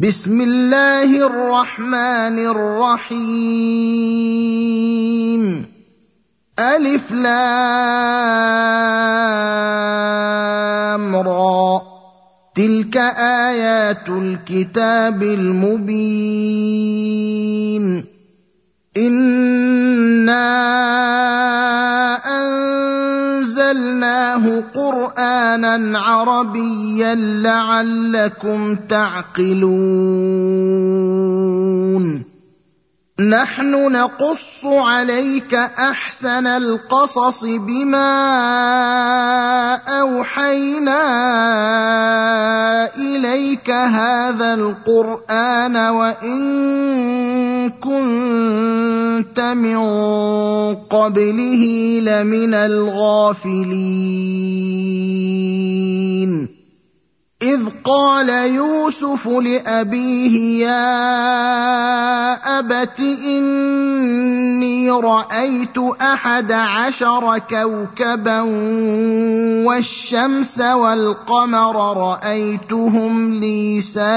بسم الله الرحمن الرحيم ألف لام را تلك آيات الكتاب المبين إنا أنزلناه قرآنا عربيا لعلكم تعقلون نحن نقص عليك أحسن القصص بما أوحينا إليك هذا القرآن وإن كنت من قبله لمن الغافلين إذ قال يوسف لأبيه يا أبت إني رأيت 11 كوكبا والشمس والقمر رأيتهم لي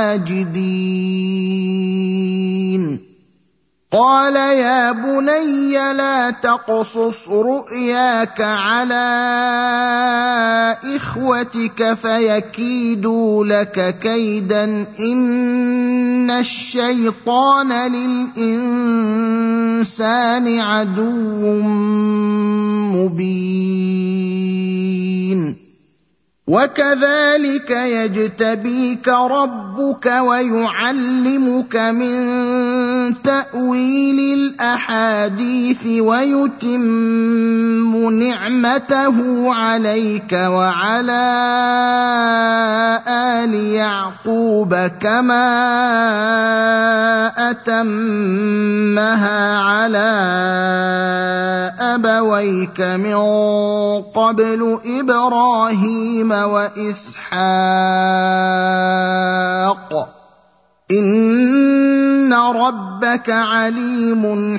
ساجدين قال يا بني لا تقصص رؤياك على إخوتك فيكيدوا لك كيدا إن الشيطان للإنسان عدو مبين وكذلك يجتبيك ربك ويعلمك من تأويل الأحاديث ويتم نعمته عليك وعلى آل يعقوب كما أتمها على أبويك من قبل إبراهيم وإسحاق إن ربك عليم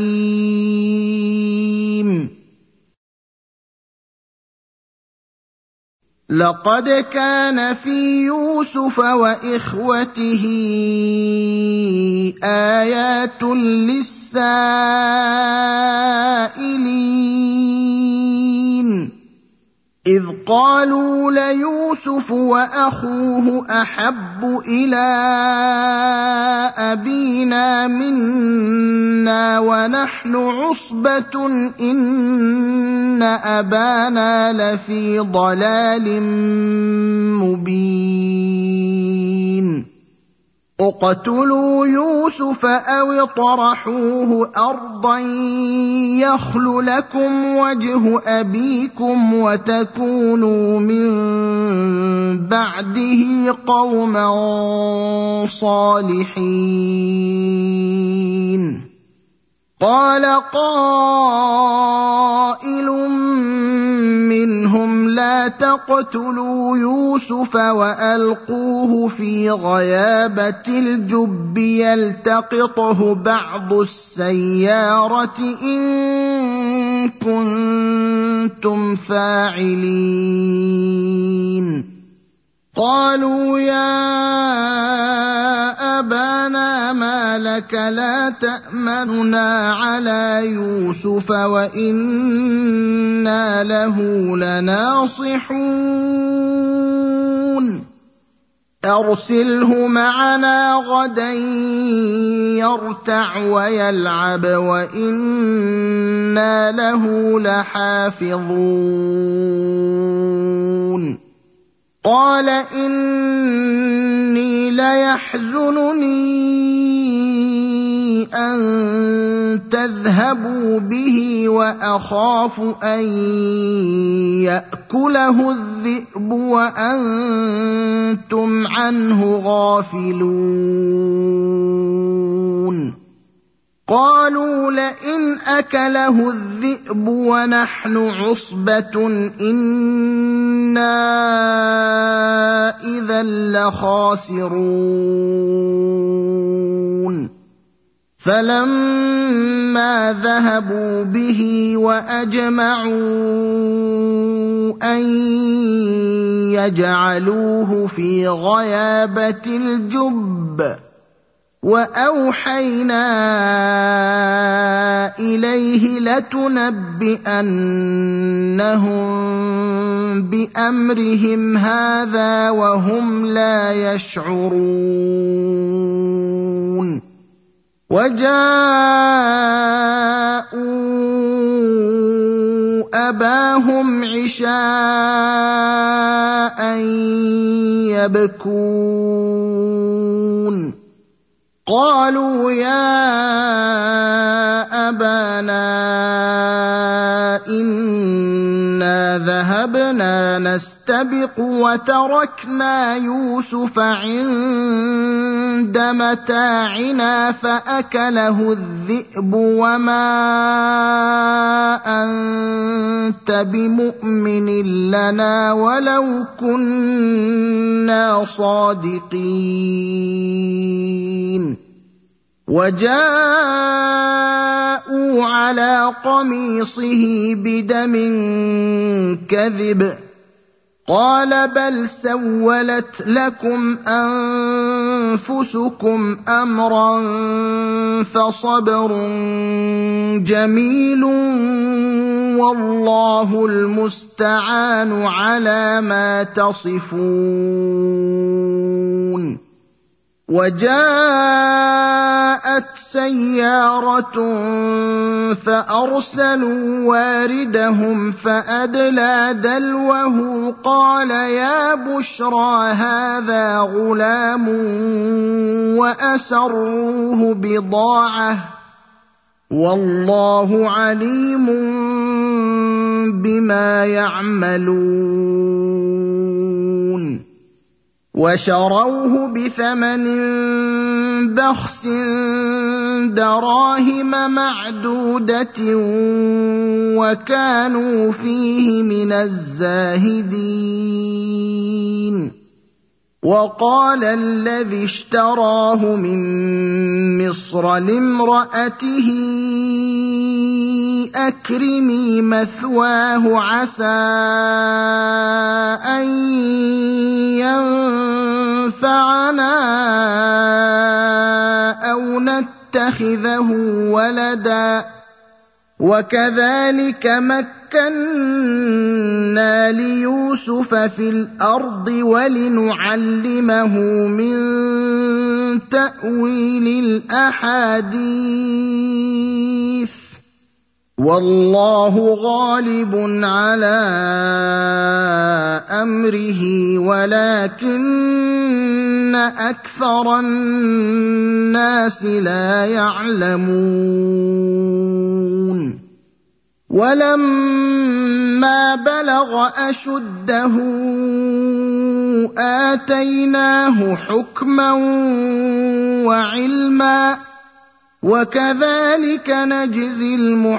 حكيم لقد كان في يوسف وإخوته آيات للسائلين إذ قالوا ليوسف وأخوه أحب إلى أبينا منا ونحن عصبة إن أبانا لفي ضلال مبين اقتلوا يوسف أو اطرحوه أرضا يخل لكم وجه أبيكم وتكونوا من بعده قوما صالحين قال قائل منهم لا تقتلوا يوسف وألقوه في غيابة الجب يلتقطه بعض السيارة إن كنتم فاعلين قالوا يا أبانا ما لك لا تأمننا على يوسف وإنا له لناصحون أرسله معنا غدا يرتع ويلعب وإنا له لحافظون قال إني ليحزنني أن تذهبوا به وأخاف أن يأكله الذئب وأنتم عنه غافلون قالوا لئن أكله الذئب ونحن عصبة إنا إذا لخاسرون فلما ذهبوا به وأجمعوا أن يجعلوه في غيابة الجب وأوحينا إليه لتنبئنهم بأمرهم هذا وهم لا يشعرون وجاءوا أباهم عشاء يبكون قالوا يا أبانا إنا ذهبنا نستبق وتركنا يوسف عند متاعنا فأكله الذئب وما أنت بمؤمن لنا ولو كنا صادقين وجاءوا على قميصه بدم كذب قال بل سولت لكم أنفسكم أمرا فصبر جميل والله المستعان على ما تصفون وجاءت سيارة فأرسلوا واردهم فأدلى دلوه قال يا بشرى هذا غلام وأسروه بضاعة والله عليم بما يعملون وشروه بثمن بخس دراهم معدودة وكانوا فيه من الزاهدين وقال الذي اشتراه من مصر لامرأته أكرمي مثواه عسى أن ينفعنا أو نتخذه ولدا وكذلك مكنا ليوسف في الأرض ولنعلمه من تأويل الأحاديث والله غالب على أمره ولكن أكثر الناس لا يعلمون ولما بلغ أشده آتيناه حكما وعلما وكذلك نجزي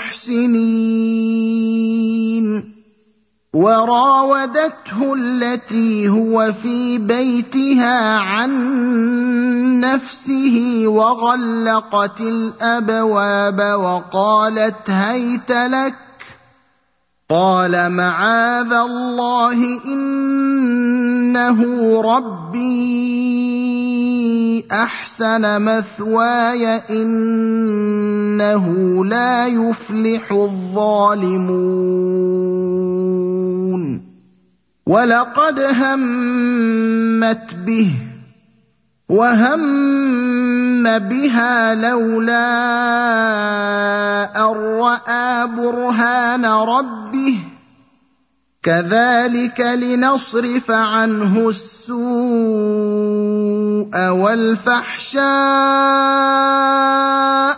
المحسنين وراودته التي هو في بيتها عن نفسه وغلقت الأبواب وقالت هيت لك قال معاذ الله إنه ربي أحسن مثواي إنه لا يفلح الظالمون ولقد همت به وهم بها لولا أن رأى برهان ربه كذلك لنصرف عنه السوء والفحشاء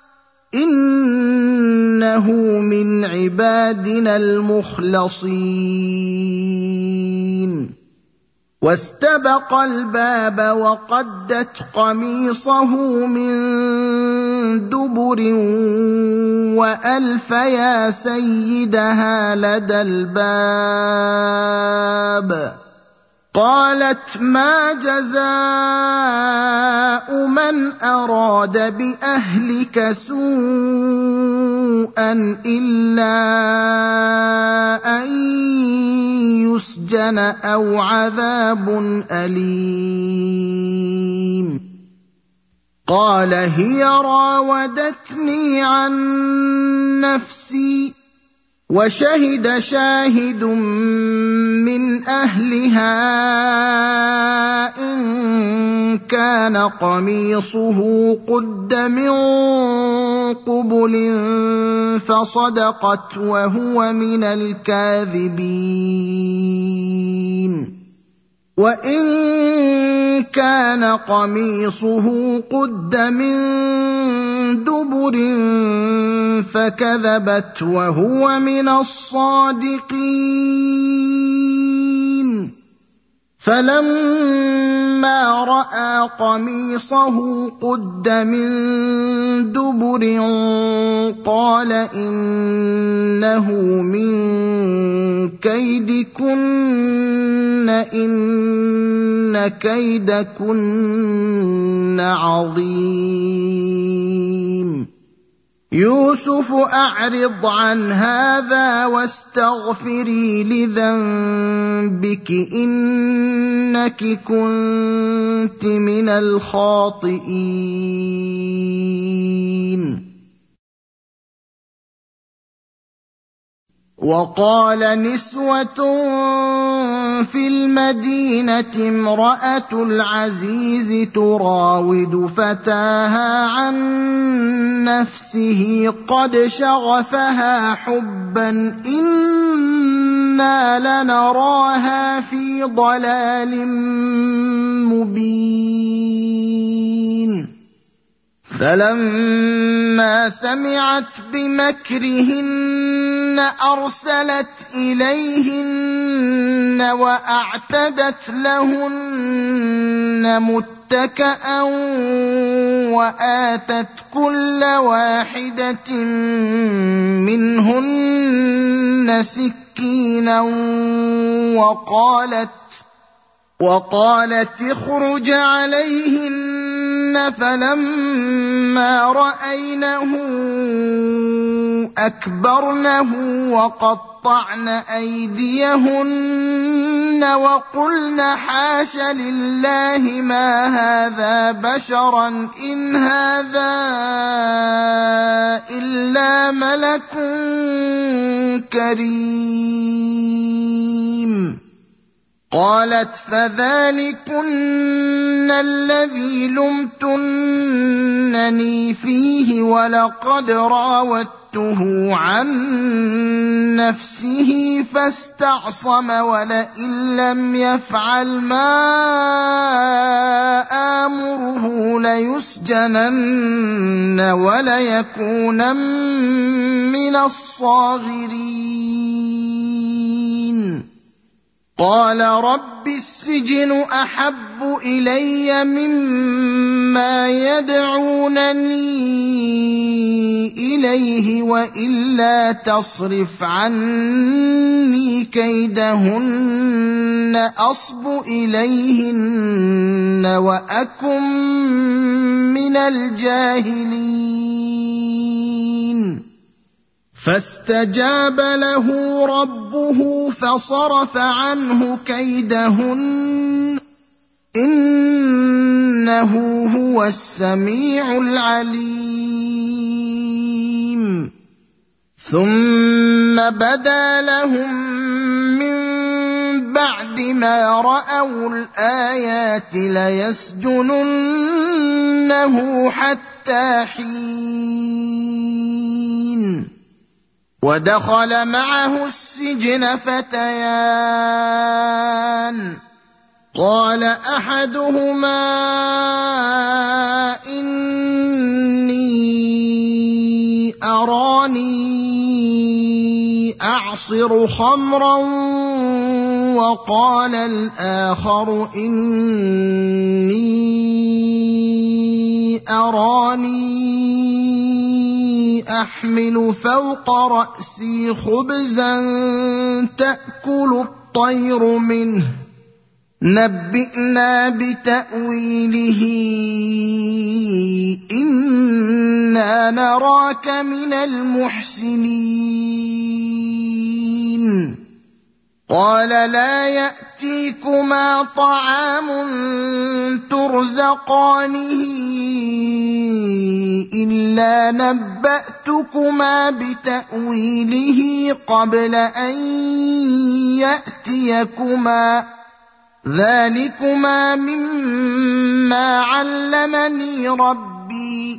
إنه من عبادنا المخلصين واستبق الباب وقدت قميصه من دبر وألف يا سيدها لدى الباب قالت ما جزاء من من أراد بأهلك سوءا إلا أن يسجن أو عذاب أليم. قال هي راودتني عن نفسي وشهد شاهد من أهلها إن كان قميصه قد من قبل فصدقت وهو من الكاذبين وإن كان قميصه قد من دبر فكذبت وهو من الصادقين. فلما رأى قميصه قد من دبر قال إنه من كيدكن إن كيدكن عظيم. يوسف أعرض عن هذا واستغفري لذنبك إنك كنت من الخاطئين. وقال نسوة في المدينة امرأة العزيز تراود فتاها عن نفسه قد شغفها حبا إنا لنراها في ضلال مبين. فلما سمعت بمكرهن أرسلت إليهن وأعتدت لهن متكئا وآتت كل واحدة منهن سكينا وقالت اخرج عليهن. فلما رأينه أكبرنه وقطعن أيديهن وقلن حاش لله ما هذا بشرا إن هذا إلا ملك كريم. قالت فذلكن الذي لمتنني فيه ولقد راودته عن نفسه فاستعصم ولئن لم يفعل ما آمره ليسجنن وليكونن من الصاغرين. قال رب السجن أحب إلي مما يدعونني إليه وإلا تصرف عني كيدهن أصب إليهن وأكن من الجاهلين. فاستجاب له ربه فصرف عنه كيدهن إنه هو السميع العليم. ثم بدا لهم من بعد ما رأوا الآيات ليسجننه حتى حين. ودخل معه السجن فتيان قال أحدهما إني أراني أعصر خمرا وقال الآخر إني أراني أحمل فوق رأسي خبزا تأكل الطير منه نبئنا بتأويله ونراك من المحسنين. قال لا يأتيكما طعام ترزقانه إلا نبأتكما بتأويله قبل أن يأتيكما، ذلكما مما علمني ربي،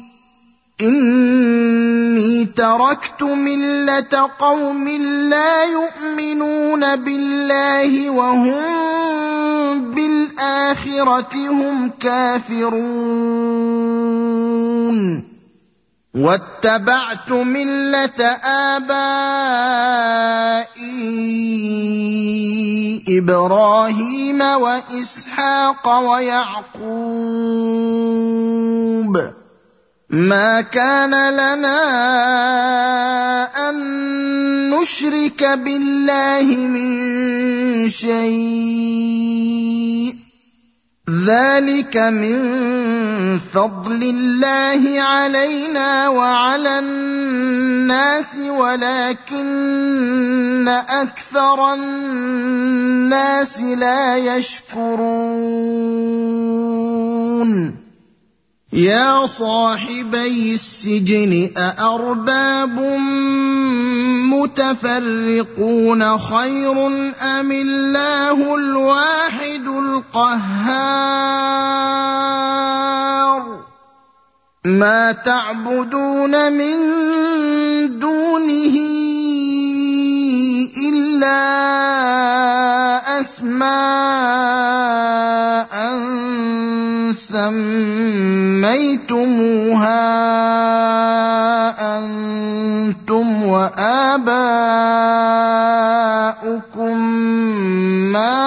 إني تركت ملة قوم لا يؤمنون بالله وهم بالآخرة هم كافرون، واتبعت ملة آبائي إبراهيم وإسحاق ويعقوب، ما كان لنا أن نشرك بالله من شيء، ذلك من فضل الله علينا وعلى الناس ولكن أكثر الناس لا يشكرون. يا صاحبي السجن أأرباب متفرقون خير أم الله الواحد القهار؟ ما تعبدون من دونه إلا أسماء سميتموها أنتم وآباؤكم ما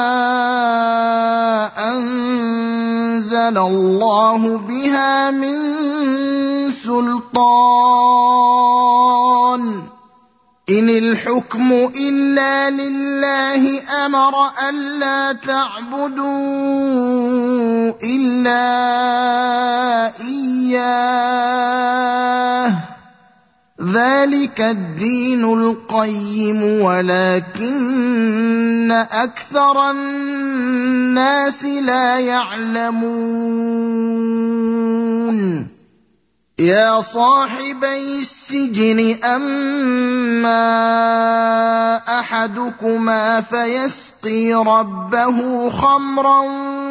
أنزل الله بها من سلطان، إن الحكم إلا لله أمر ألا تعبدوا إلا إياه، ذلك الدين القيم ولكن أكثر الناس لا يعلمون. يا صاحبي السجن أما أحدكما فيسقي ربه خمرا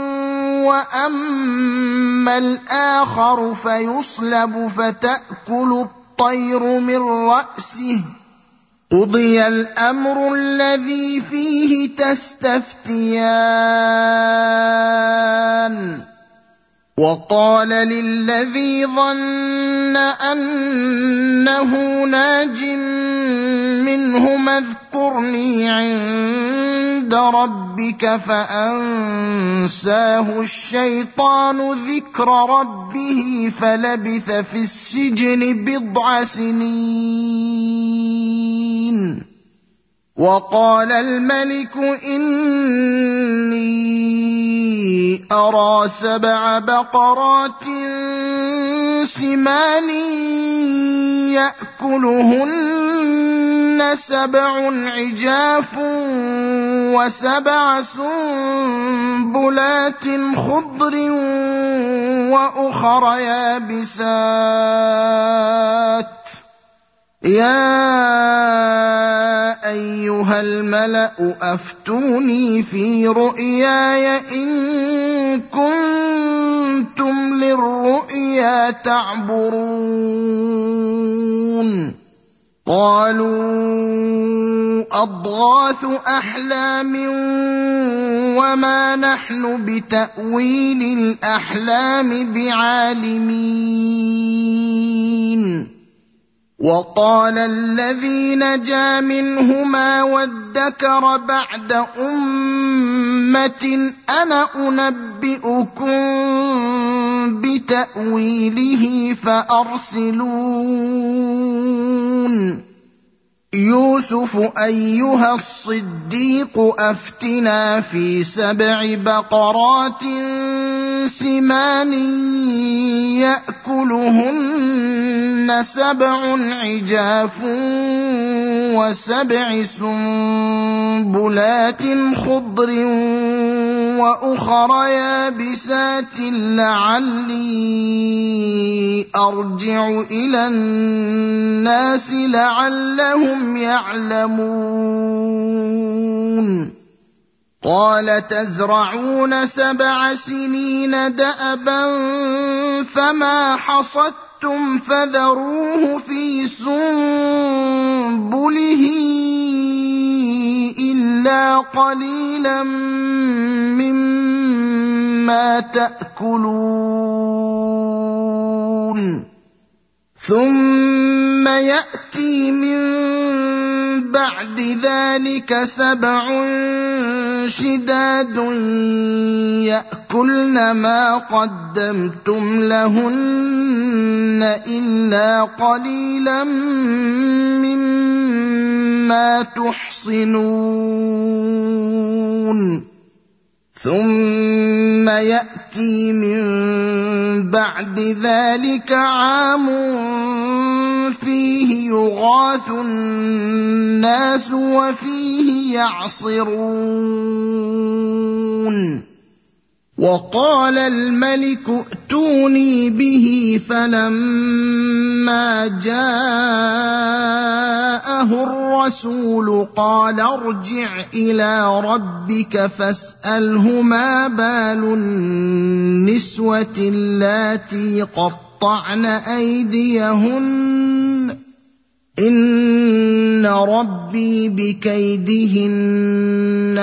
وأما الآخر فيصلب فتأكل الطير من رأسه، قضي الأمر الذي فيه تستفتيان. وقال للذي ظن أنه ناج منهما اذكرني عند ربك فأنساه الشيطان ذكر ربه فلبث في السجن 7 سنين. وقال الملك إني أرى 7 بقرات سمان يأكلهن 7 عجاف و7 سنبلات خضر وأخر يابسات، يا أيها الملأ أفتوني في رؤياي إن كنتم للرؤيا تعبرون. قالوا أضغاث أحلام وما نحن بتأويل الأحلام بعالمين. وقال الذي نجا منهما وادكر بعد أمة أنا أنبئكم بتأويله فأرسلون. يوسف أيها الصديق أفتنا في 7 بقرات سمان يأكلهن 7 عجاف و7 سنبلات خضر وأخر يابسات لعلي أرجع إلى الناس لعلهم يعلمون قال تزرعون 7 سنين دأبا فما حصدتم فذروه في سنبله إلا قليلا مما تأكلون ثم يأتي من بعد ذلك 7 شداد يأكلن ما قدمتم لهن إلا قليلا مما تحصنون ثم يأتي من بعد ذلك عام فيه يغاث الناس وفيه يعصرون وقال الملك ائتوني به فلما جاءه الرسول قال ارجع إلى ربك فاسأله ما بال النسوة اللاتي قطعن أيديهن إن ربي بكيدهن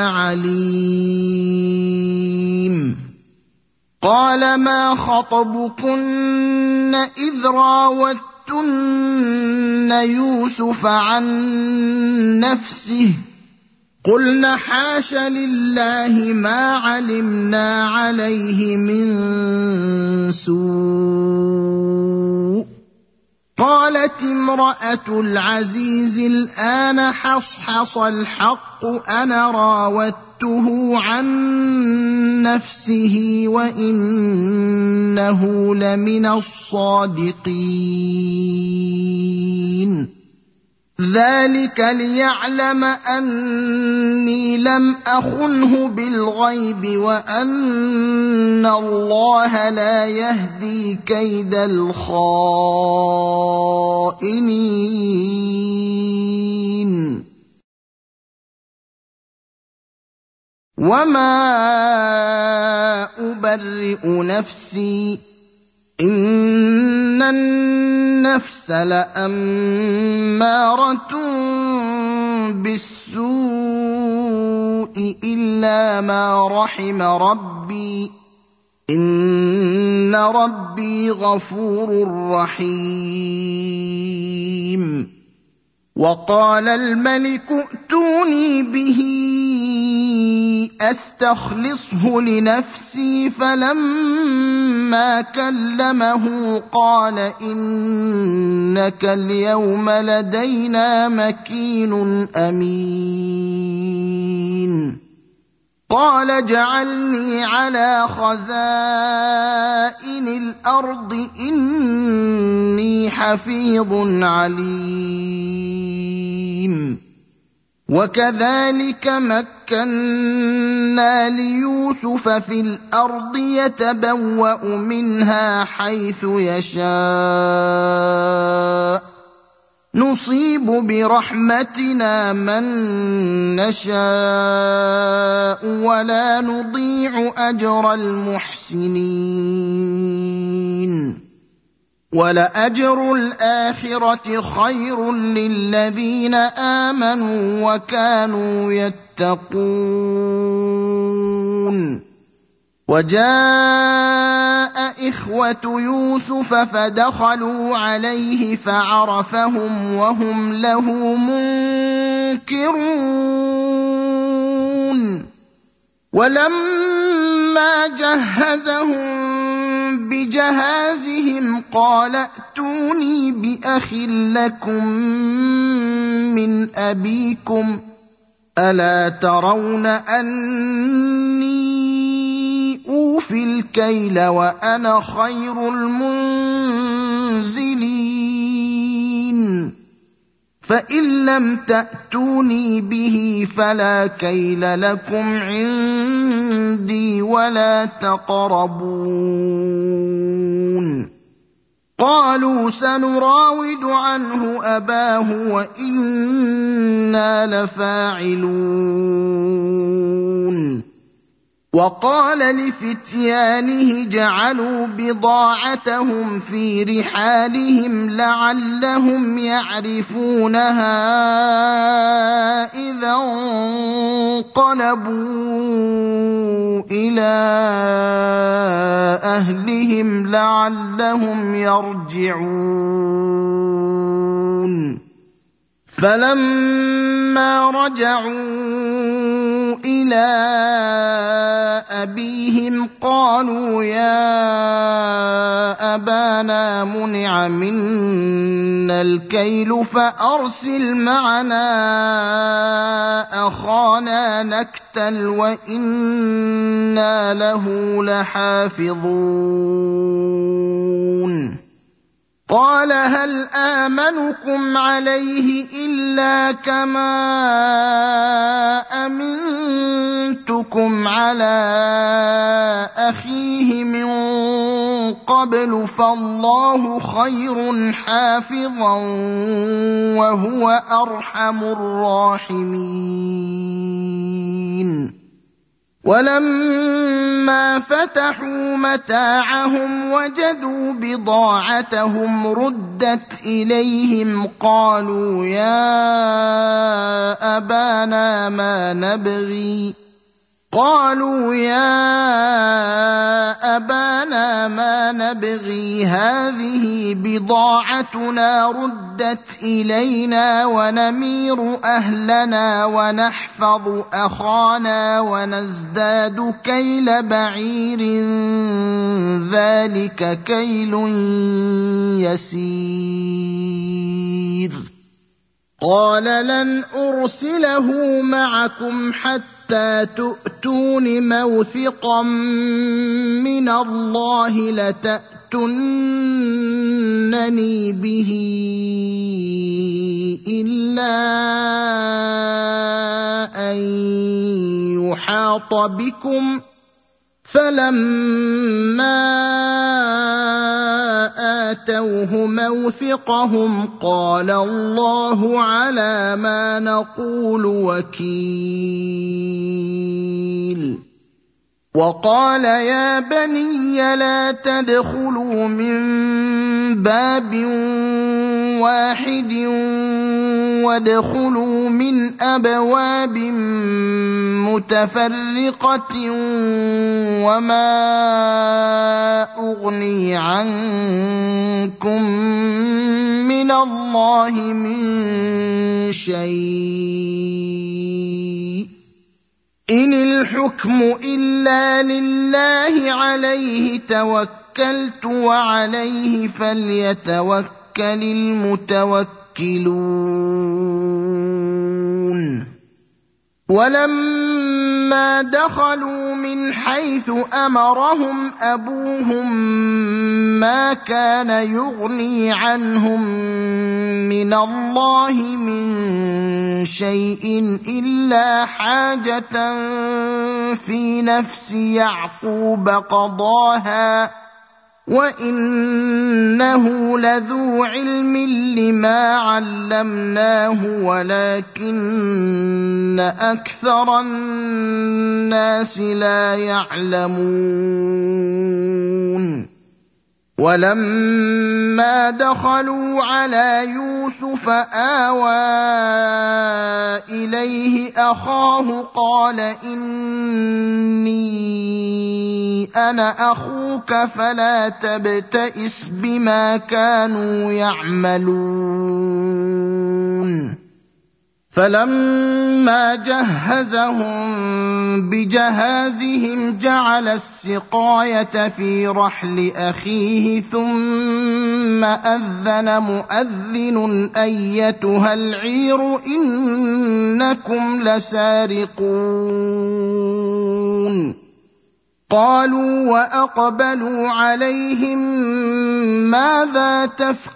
عليم قال ما خطبكن إذ راوتن يوسف عن نفسه قلن حاش لله ما علمنا عليه من سوء قالت امرأة العزيز الآن حصحص الحق أنا راودته عن نفسه وإنه لمن الصادقين ذلك ليعلم أني لم أخنه بالغيب وأن الله لا يهدي كيد الخائنين وما أبرئ نفسي إن النفس لأمارة بالسوء إلا ما رحم ربي إن ربي غفور رحيم وقال الملك ائتوني به أستخلصه لنفسي فلما كلمه قال إنك اليوم لدينا مكين أمين قال اجعلني على خزائن الأرض إني حفيظ عليم وكذلك مكنا ليوسف في الأرض يتبوأ منها حيث يشاء نصيب برحمتنا من نشاء ولا نضيع أجر المحسنين ولأجر الآخرة خير للذين آمنوا وكانوا يتقون وجاء إخوة يوسف فدخلوا عليه فعرفهم وهم له منكرون ولما جهزهم بجهازهم قال ائتوني بأخ لكم من أبيكم ألا ترون أني أوفي الكيل وأنا خير المنزلين فإن لم تأتوني به فلا كيل لكم عندي ولا تقربون قالوا سنراود عنه أباه وإنا لفاعلون وقال لفتيانه جعلوا بضاعتهم في رحالهم لعلهم يعرفونها إذا انقلبوا إلى أهلهم لعلهم يرجعون فلما رجعوا إلى أبيهم قالوا يا أبانا منع منا الكيل فأرسل معنا أخانا نكتل وإنا له لحافظون قال هل آمنكم عليه إلا كما أمنتكم على أخيه من قبل فالله خير حافظا وهو أرحم الراحمين ولما فتحوا متاعهم وجدوا بضاعتهم ردت إليهم قالوا يا أبانا ما نبغي هذه بضاعتنا ردت إلينا ونمير أهلنا ونحفظ أخانا ونزداد كيل بعير ذلك كيل يسير قال لن أرسله معكم حتى تؤتون موثقا من الله لتأتونني به إلا أن يحاط بكم فلما آتوه موثقهم قال الله على ما نقول وكيل وقال يا بني لا تدخلوا من باب واحد وادخلوا من أبواب متفرقة وما أغني عنكم من الله من شيء إن الحكم إلا لله عليه توكلت وعليه فليتوكل المتوكلون ولما دخلوا من حيث أمرهم أبوهم ما كان يغني عنهم من الله من شيء إلا حاجة في نفس يعقوب قضاها وإنه لذو علم لما علمناه ولكن أكثر الناس لا يعلمون ولما دخلوا على يوسف آوى إليه أخاه قال إني أنا أخوك فلا تبتئس بما كانوا يعملون فلما جهزهم بجهازهم جعل السقايه في رحل اخيه ثم اذن مؤذن ايتها العير انكم لسارقون قالوا واقبلوا عليهم ماذا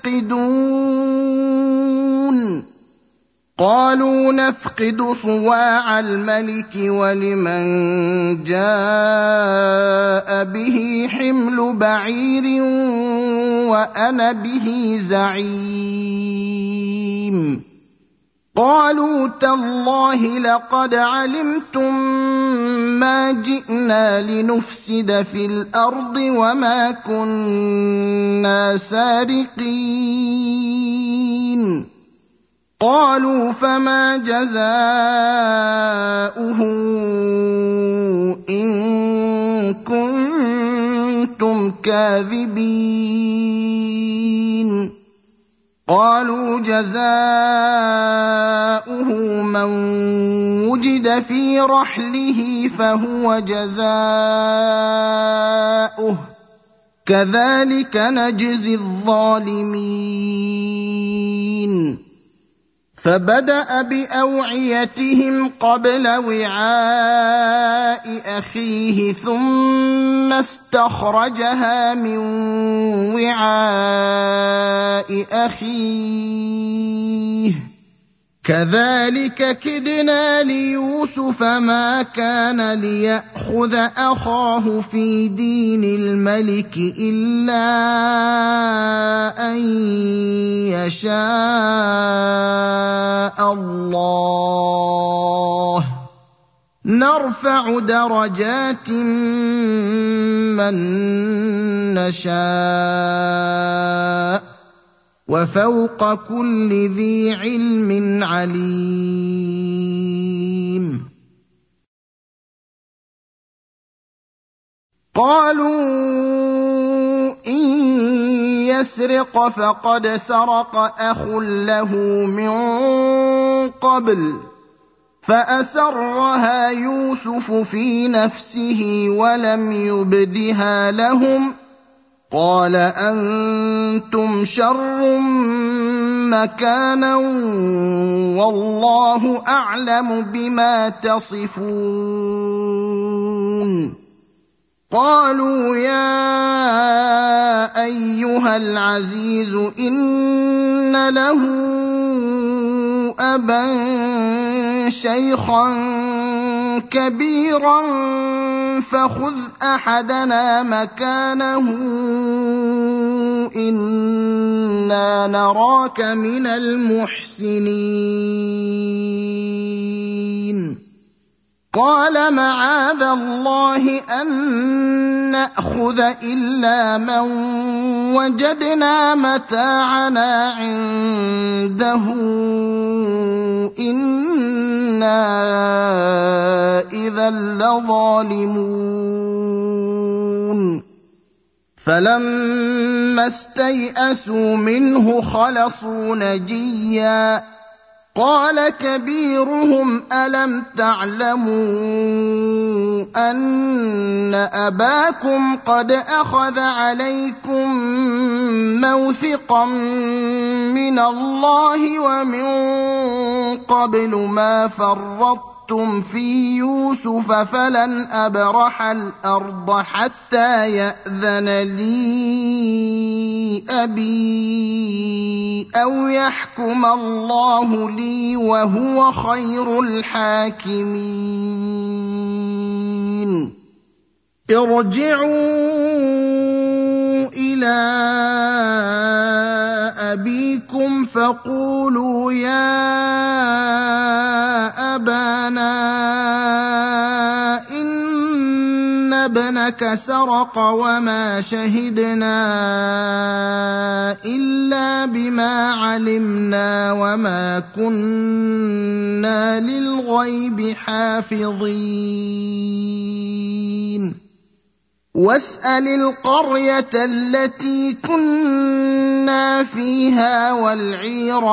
تفقدون قالوا نفقد صواع الملك ولمن جاء به حمل بعير وانا به زعيم قالوا تالله لقد علمتم ما جئنا لنفسد في الارض وما كنا سارقين قالوا فما جزاؤه إن كنتم كاذبين قالوا جزاؤه من وجد في رحله فهو جزاؤه كذلك نجزي الظالمين فبدأ بأوعيتهم قبل وعاء أخيه ثم استخرجها من وعاء أخيه كذلك كدنا ليوسف ما كان ليأخذ أخاه في دين الملك إلا أن يشاء الله نرفع درجات من نشاء وفوق كل ذي علم عليم قالوا إن يسرق فقد سرق أخ له من قبل فأسرها يوسف في نفسه ولم يبدها لهم قال أنتم شر مكانا والله أعلم بما تصفون قالوا يا أيها العزيز إن له أبا شيخا كبيرا فخذ أحدنا مكانه إنا نراك من المحسنين قال معاذ الله أن نأخذ إلا من وجدنا متاعنا عنده إنا إذا لظالمون فلما استيئسوا منه خلصوا نجيا قال كبيرهم ألم تعلموا أن أباكم قد أخذ عليكم موثقا من الله ومن قبل ما فرطتم في يوسف فلن أبرح الأرض حتى يأذن لي أبي أو يحكم الله لي وهو خير الحاكمين ارجعوا إلى أبيكم فقولوا يا أبانا إن ابنك سرق وما شهدنا إلا بما علمنا وما كنا للغيب حافظين واسأل القرية التي كنا فيها والعير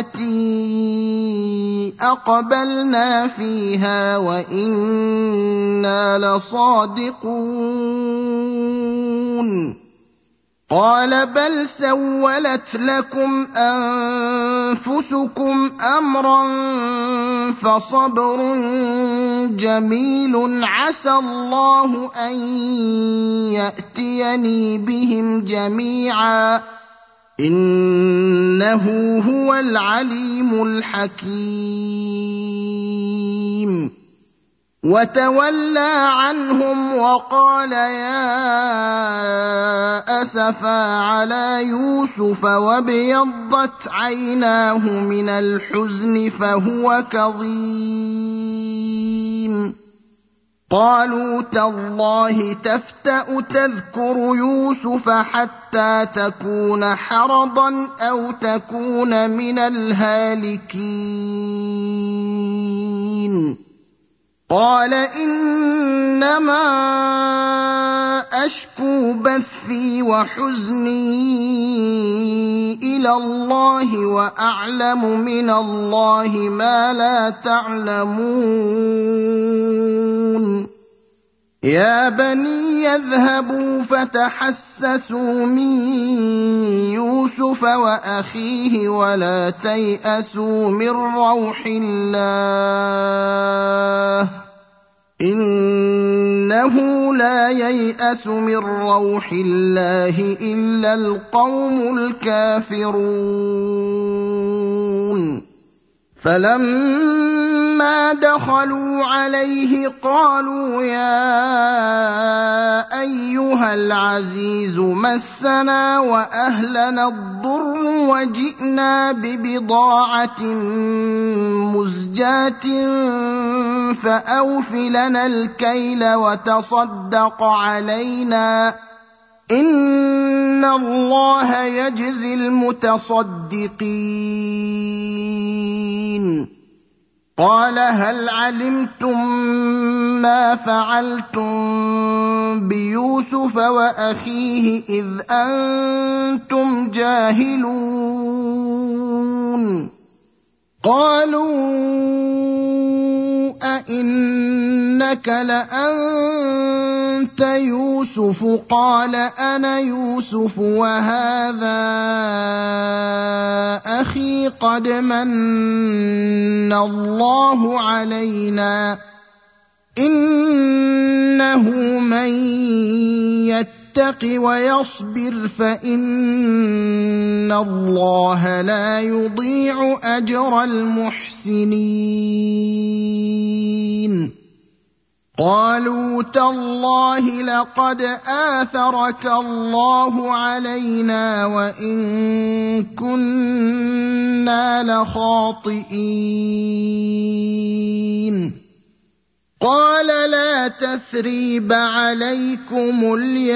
التي أقبلنا فيها وإنا لصادقون قال بل سولت لكم أنفسكم أمرا فصبر جميل عسى الله أن يأتيني بهم جميعا إنه هو العليم الحكيم وتولى عنهم وقال يا أسفا على يوسف وابيضت عيناه من الحزن فهو كظيم قالوا تالله تفتأ تذكر يوسف حتى تكون حرضا أو تكون من الهالكين قال إنما أشكو بثي وحزني إلى الله وأعلم من الله ما لا تعلمون يا بني يذهبوا فتحسسوا من يوسف وأخيه ولا تيأسوا من روح الله إنه لا ييأس من روح الله إلا القوم الكافرون فلما دخلوا عليه قالوا يا أيها العزيز مسنا وأهلنا الضر وجئنا ببضاعة مزجاة فأوف لنا الكيل وتصدق علينا إن الله يجزي المتصدقين قال هل علمتم ما فعلتم بيوسف وأخيه إذ أنتم جاهلون قالوا أئنك لأنت يوسف قال أنا يوسف وهذا أخي قد من الله علينا إنه من يتق ويصبر فإن الله لا يضيع أجر المحسنين قالوا تالله لقد آثرك الله علينا وإن كنا لخاطئين قال لا تثريب عليكم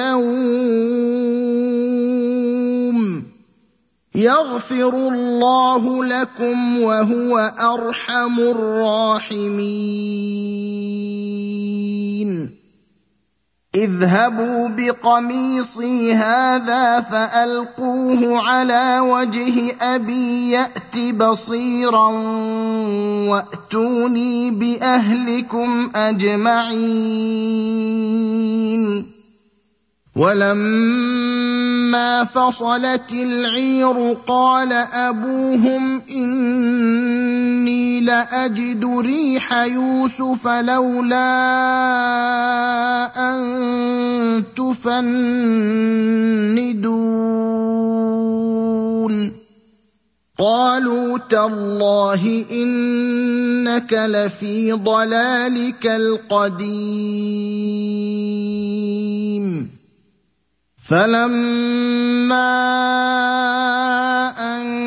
اليوم يغفر الله لكم وهو أرحم الراحمين اذهبوا بقميصي هذا فألقوه على وجه أبي يأت بصيرا وأتوني بأهلكم أجمعين ولما فصلت العير قال أبوهم إني لأجد ريح يوسف لولا أن تفندون قالوا تالله إنك لفي ضلالك القديم فلما أن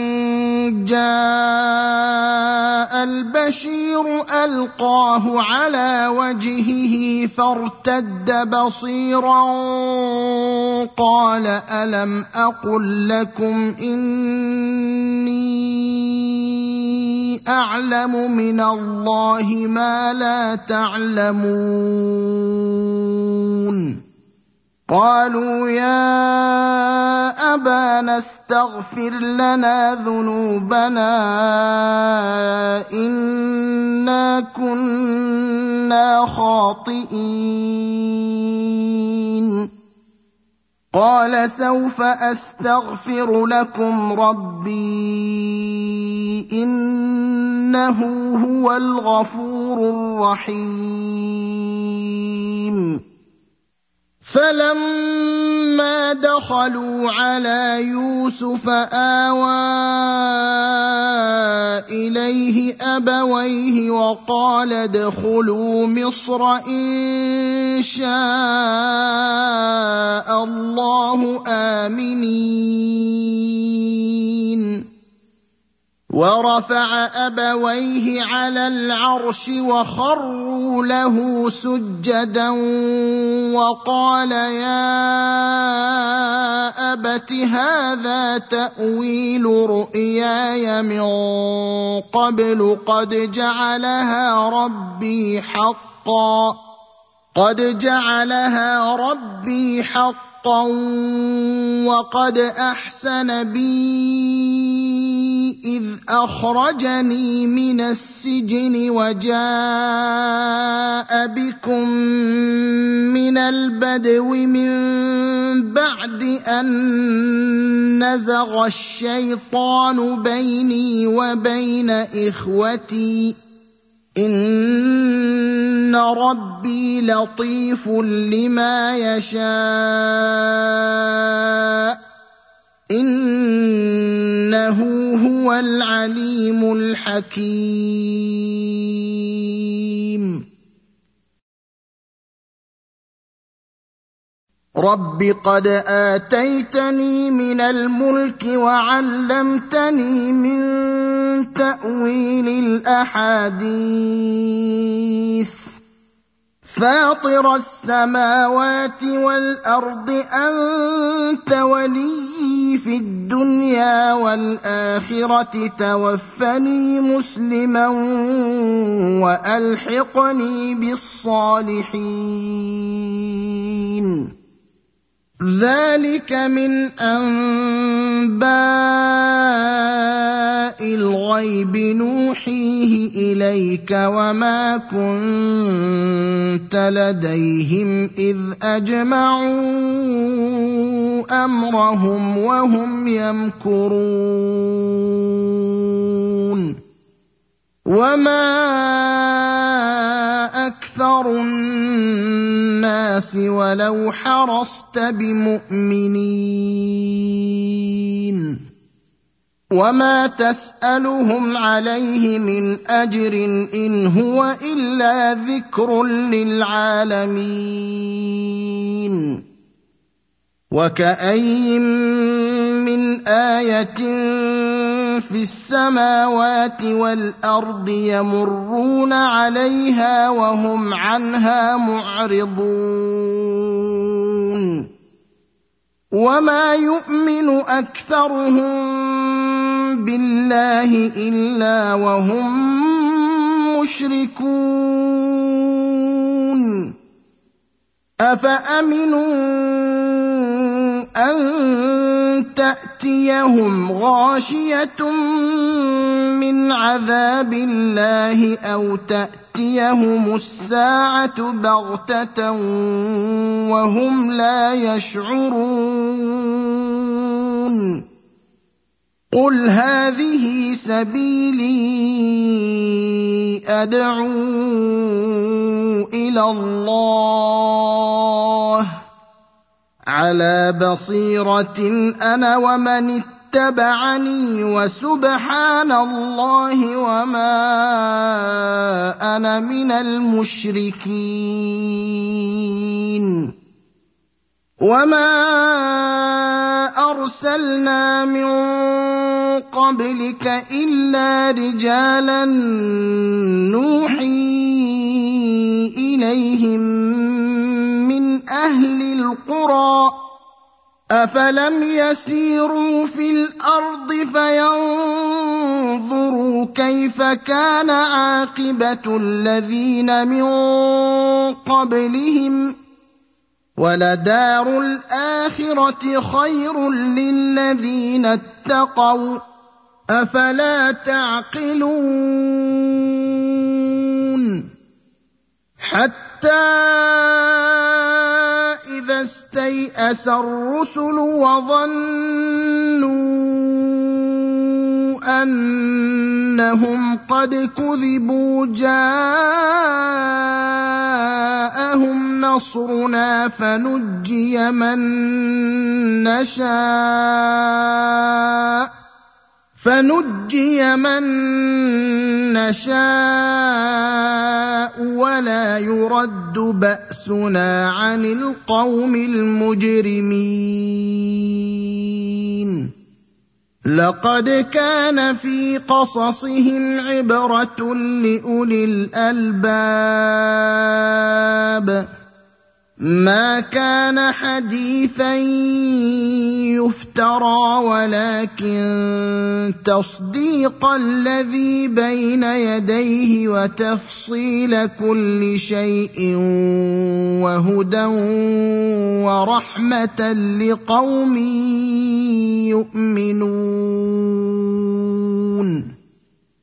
جاء البشير ألقاه على وجهه فارتد بصيرا قال ألم أقل لكم إني أعلم من الله ما لا تعلمون قالوا يا أبانا استغفر لنا ذنوبنا إنا كنا خاطئين قال سوف أستغفر لكم ربي إنه هو الغفور الرحيم فلما دخلوا على يوسف آوى إليه أبويه وقال ادخلوا مصر إن شاء الله آمنين ورفع أبويه على العرش وخروا له سجدا وقال يا أبت هذا تأويل رؤياي من قبل قد جعلها ربي حقا وقد أحسن بي إذ أخرجني من السجن وجاء بكم من البدو من بعد أن نزغ الشيطان بيني وبين إخوتي إن ربي لطيف لما يشاء إنه هو العليم الحكيم رب قد آتيتني من الملك وعلمتني من تأويل الأحاديث فاطر السماوات والأرض أنت وليي في الدنيا والآخرة توفني مسلما وألحقني بالصالحين ذلك من أنباء الغيب نوحيه إليك وما كنت لديهم إذ أجمعوا أمرهم وهم يمكرون وما أكثر الناس ولو حرصت بمؤمنين وما تسألهم عليه من أجر إن هو إلا ذكر للعالمين وكأين من آية في السماوات والأرض يمرون عليها وهم عنها معرضون وما يؤمن أكثرهم بالله إلا وهم مشركون أفأمنوا أن تأتيهم غاشية من عذاب الله أو تأتيهم الساعة بغتة وهم لا يشعرون قل هذه سبيلي أدعو إلى الله على بصيرة أنا ومن اتبعني وسبحان الله وما أنا من المشركين وما أرسلنا من قبلك إلا رجالا نوحي إليهم من أهل القرى أفلم يسيروا في الأرض فينظروا كيف كان عاقبة الذين من قبلهم وَلَدَارُ الْآخِرَةِ خَيْرٌ لِّلَّذِينَ اتَّقَوْا ۗ أَفَلَا تَعْقِلُونَ حَتَّىٰ إِذَا اسْتَيْأَسَ الرُّسُلُ وَظَنُّوا أَنَّهُمْ قَدْ كُذِبُوا جَاءَهُمْ نَصْرُنَا فَنُجِّيَ مَن نَّشَاءُ وَلَا يُرَدُّ بَأْسُنَا عَنِ الْقَوْمِ الْمُجْرِمِينَ لَقَدْ كَانَ فِي قَصَصِهِمْ عِبْرَةٌ لِّأُولِي الْأَلْبَابِ مَا كَانَ حَدِيثًا يُفْتَرَىٰ وَلَٰكِن تَصْدِيقَ الَّذِي بَيْنَ يَدَيْهِ وَتَفْصِيلَ كُلِّ شَيْءٍ وَهُدًى وَرَحْمَةً لِّقَوْمٍ يُؤْمِنُونَ